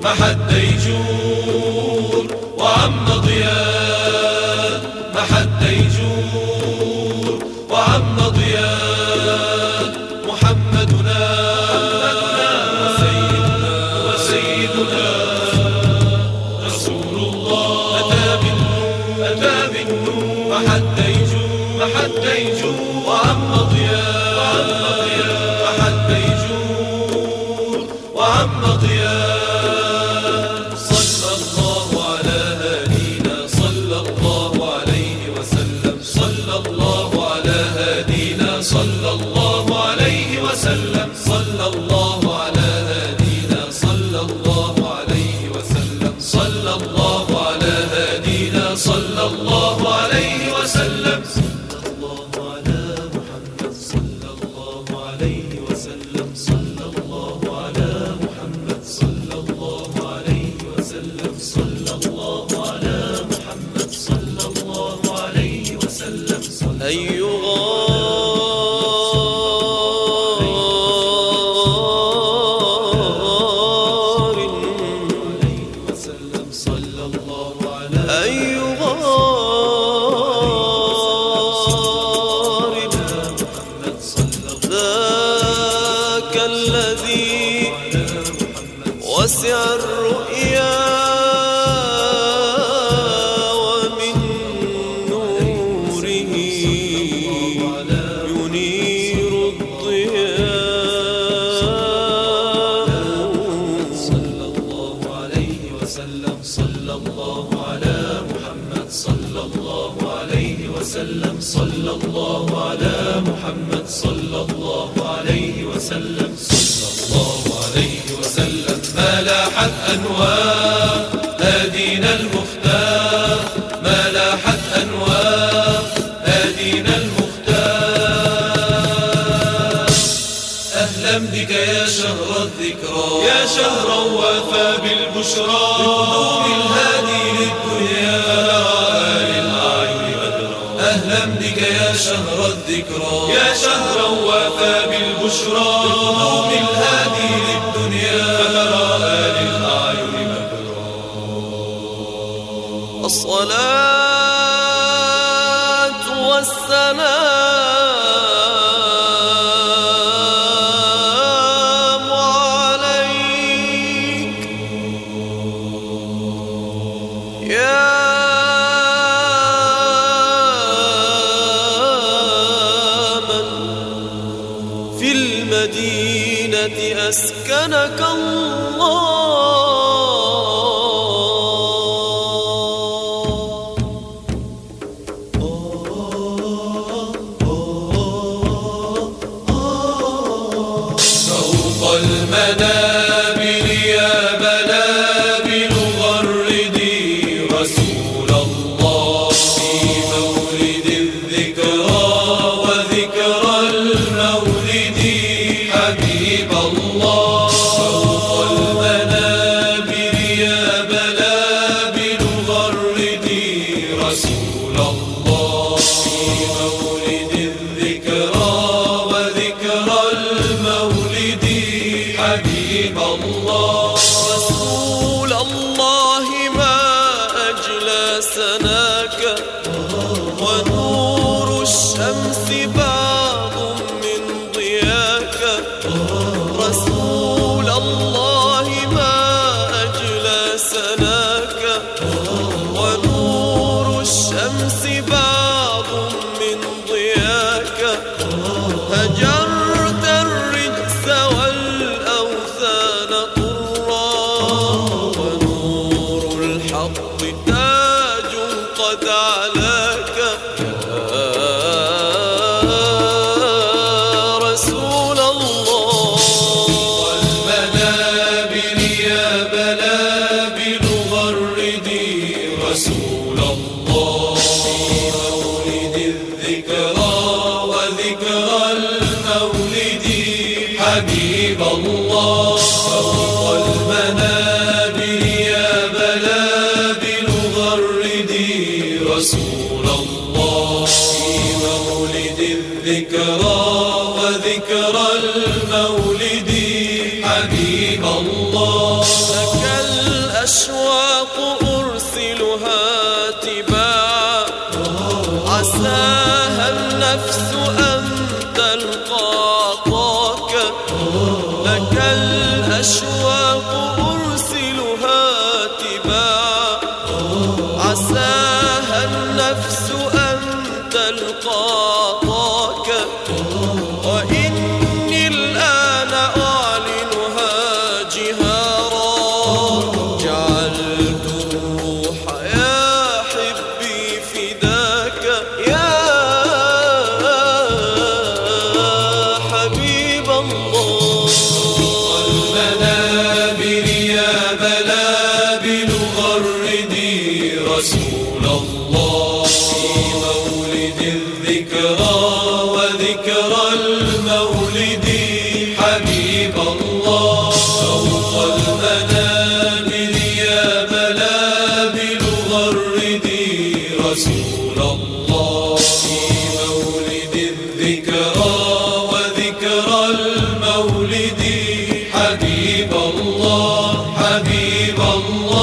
محى الديجور وعم ضياء، محى الديجور وعم ضياء، محمدنا وسيدنا رسول الله أتى بالنور، محى الديجور وعم ضياء، محى الديجور وعم ضياء. صلى الله على هادينا، صلى الله عليه وسلم، صلى الله على هادينا، صلى الله عليه وسلم، صلى الله على هادينا، صلى الله عليه وسلم، صلى الله على هادينا، صلى الله عليه وسلم. أي غار أي غار ذاك الذي وسع الرؤيا صلى الله على محمد صلى الله عليه وسلم، صلى الله على محمد صلى الله عليه وسلم، صلى الله عليه وسلم. ما لاحت أنوار هادينا المختار، ما لاحت أنوار هادينا المختار. أهلا بك يا شهر الذكرى، يا شهرا وافى بالبشرى، بقدوم الهادي للدنيا فنرى للأعين بدرا. أهلا بك يا شهر الذكرى، يا شهرا وافى بالبشرى، بقدوم الهادي للدنيا فنرى للأعين بدرا. الصلاة والسلام عليك يا من في المدينة أسكنك الله. فوق المنابر يا بلابل غردي رسول الله، في مولد الذكرى وذكرى المولد حبيب الله. فوق المنابر يا بلابل غردي رسول الله، في مولد الذكرى وذكرى المولد حبيب الله. رسول الله ما أجلى سناك، ونور الشمس بعض من ضياك. رسول الله ما أجلى سناك، ونور الشمس بعض من ضياك. هجرت الرجس والأوثان طرا، ونور الحق تاج قد علاك. يا رسول الله والمنابر يا بلابل غردي رسول الله، في مولد الذكرى وذكرى المولد حبيب الله. فوق المنابر يا بلابل غردي رسول الله، في مولد الذكرى وذكرى المولد حبيب الله. الأشواق أرسلها تباعا عساها النفس أن تلقى طاك لك الأشواق أرسلها تباعا عساها النفس أن تلقى طاك وإني الآن أعلنها جهارا جعلت الروح يا حبي فداك يا حبيب الله المنابر يا بلابل غردي رسول الله في مولد الذكرى وذكرى المولد حبيب الله فوق المنابر يا بلابل غردي رسول الله في مولد الذكرى وذكرى المولد حبيب الله حبيب الله